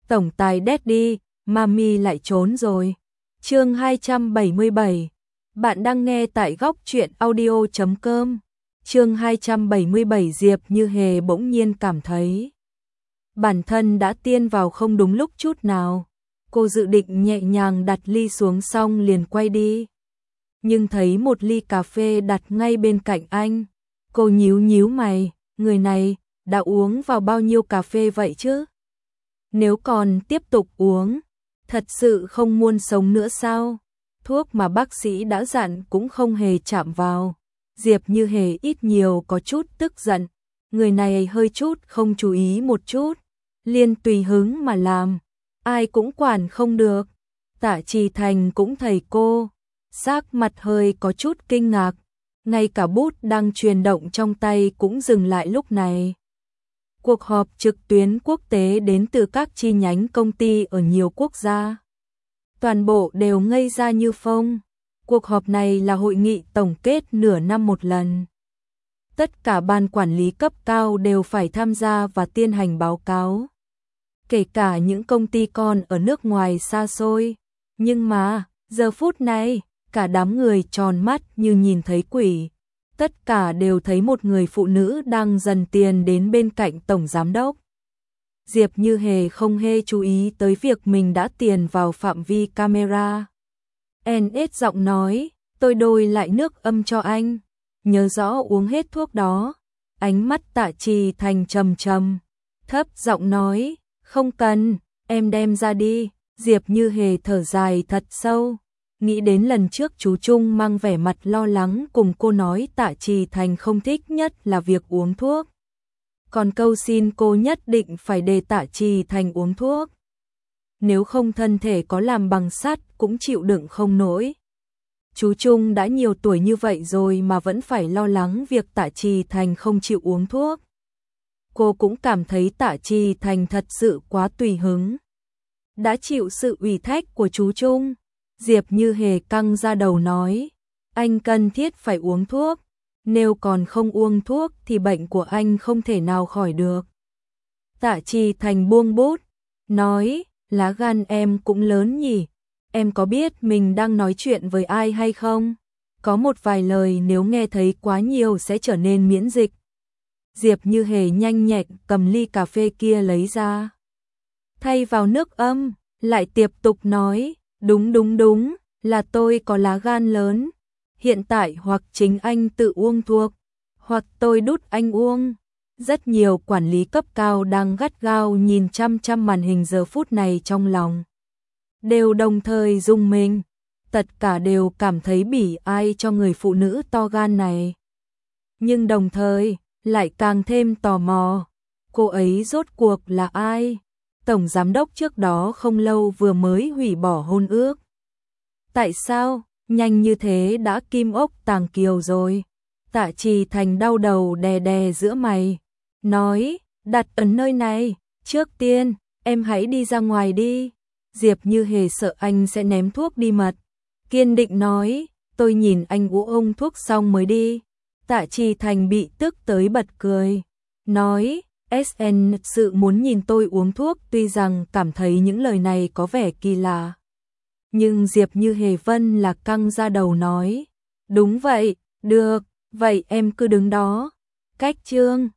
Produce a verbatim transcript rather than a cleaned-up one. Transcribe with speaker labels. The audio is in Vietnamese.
Speaker 1: Tổng tài Daddy, Mami lại trốn rồi. Chương hai trăm bảy mươi bảy. Bạn đang nghe tại góc truyện audio chấm com. Chương hai trăm bảy mươi bảy. Diệp Như Hề bỗng nhiên cảm thấy bản thân đã tiên vào không đúng lúc chút nào. Cô dự định nhẹ nhàng đặt ly xuống xong liền quay đi. Nhưng thấy một ly cà phê đặt ngay bên cạnh anh. Cô nhíu nhíu mày, người này đã uống vào bao nhiêu cà phê vậy chứ? Nếu còn tiếp tục uống, thật sự không muốn sống nữa sao? Thuốc mà bác sĩ đã dặn cũng không hề chạm vào. Diệp Như Hề ít nhiều có chút tức giận. Người này hơi chút không chú ý một chút, liền tùy hứng mà làm, ai cũng quản không được. Tạ Trì Thành cũng thầy cô, sắc mặt hơi có chút kinh ngạc, ngay cả bút đang chuyển động trong tay cũng dừng lại lúc này. Cuộc họp trực tuyến quốc tế đến từ các chi nhánh công ty ở nhiều quốc gia. Toàn bộ đều ngây ra như phông. Cuộc họp này là hội nghị tổng kết nửa năm một lần. Tất cả ban quản lý cấp cao đều phải tham gia và tiến hành báo cáo. Kể cả những công ty con ở nước ngoài xa xôi. Nhưng mà, giờ phút này, cả đám người tròn mắt như nhìn thấy quỷ. Tất cả đều thấy một người phụ nữ đang dần tiến đến bên cạnh tổng giám đốc. Diệp Như Hề không hề chú ý tới việc mình đã tiến vào phạm vi camera. en ét giọng nói, tôi đôi lại nước âm cho anh. Nhớ rõ uống hết thuốc đó. Ánh mắt Tạ Trì Thành trầm trầm, thấp giọng nói, không cần, em đem ra đi. Diệp Như Hề thở dài thật sâu. Nghĩ đến lần trước chú Trung mang vẻ mặt lo lắng cùng cô nói Tạ Trì Thành không thích nhất là việc uống thuốc. Còn câu xin cô nhất định phải để Tạ Trì Thành uống thuốc. Nếu không thân thể có làm bằng sắt cũng chịu đựng không nổi. Chú Trung đã nhiều tuổi như vậy rồi mà vẫn phải lo lắng việc Tạ Trì Thành không chịu uống thuốc. Cô cũng cảm thấy Tạ Trì Thành thật sự quá tùy hứng. Đã chịu sự ủy thác của chú Trung. Diệp Như Hề căng ra đầu nói, anh cần thiết phải uống thuốc, nếu còn không uống thuốc thì bệnh của anh không thể nào khỏi được. Tạ Trì Thành buông bút, nói, lá gan em cũng lớn nhỉ, em có biết mình đang nói chuyện với ai hay không? Có một vài lời nếu nghe thấy quá nhiều sẽ trở nên miễn dịch. Diệp Như Hề nhanh nhẹn cầm ly cà phê kia lấy ra, thay vào nước âm, lại tiếp tục nói, đúng đúng đúng, là tôi có lá gan lớn. Hiện tại hoặc chính anh tự uống thuốc, hoặc tôi đút anh uống. Rất nhiều quản lý cấp cao đang gắt gao nhìn chăm chăm màn hình giờ phút này trong lòng. Đều đồng thời rung mình, tất cả đều cảm thấy bỉ ai cho người phụ nữ to gan này. Nhưng đồng thời, lại càng thêm tò mò, cô ấy rốt cuộc là ai? Tổng giám đốc trước đó không lâu vừa mới hủy bỏ hôn ước. Tại sao, nhanh như thế đã kim ốc tàng kiều rồi? Tạ Trì Thành đau đầu đè đè giữa mày, nói, đặt ở nơi này, trước tiên, em hãy đi ra ngoài đi. Diệp Như Hề sợ anh sẽ ném thuốc đi mật, kiên định nói, tôi nhìn anh uống thuốc xong mới đi. Tạ Trì Thành bị tức tới bật cười, nói, ét en sự muốn nhìn tôi uống thuốc, tuy rằng cảm thấy những lời này có vẻ kỳ lạ. Nhưng Diệp Như Hề vân là căng ra đầu nói, đúng vậy, được, vậy em cứ đứng đó. Cách chương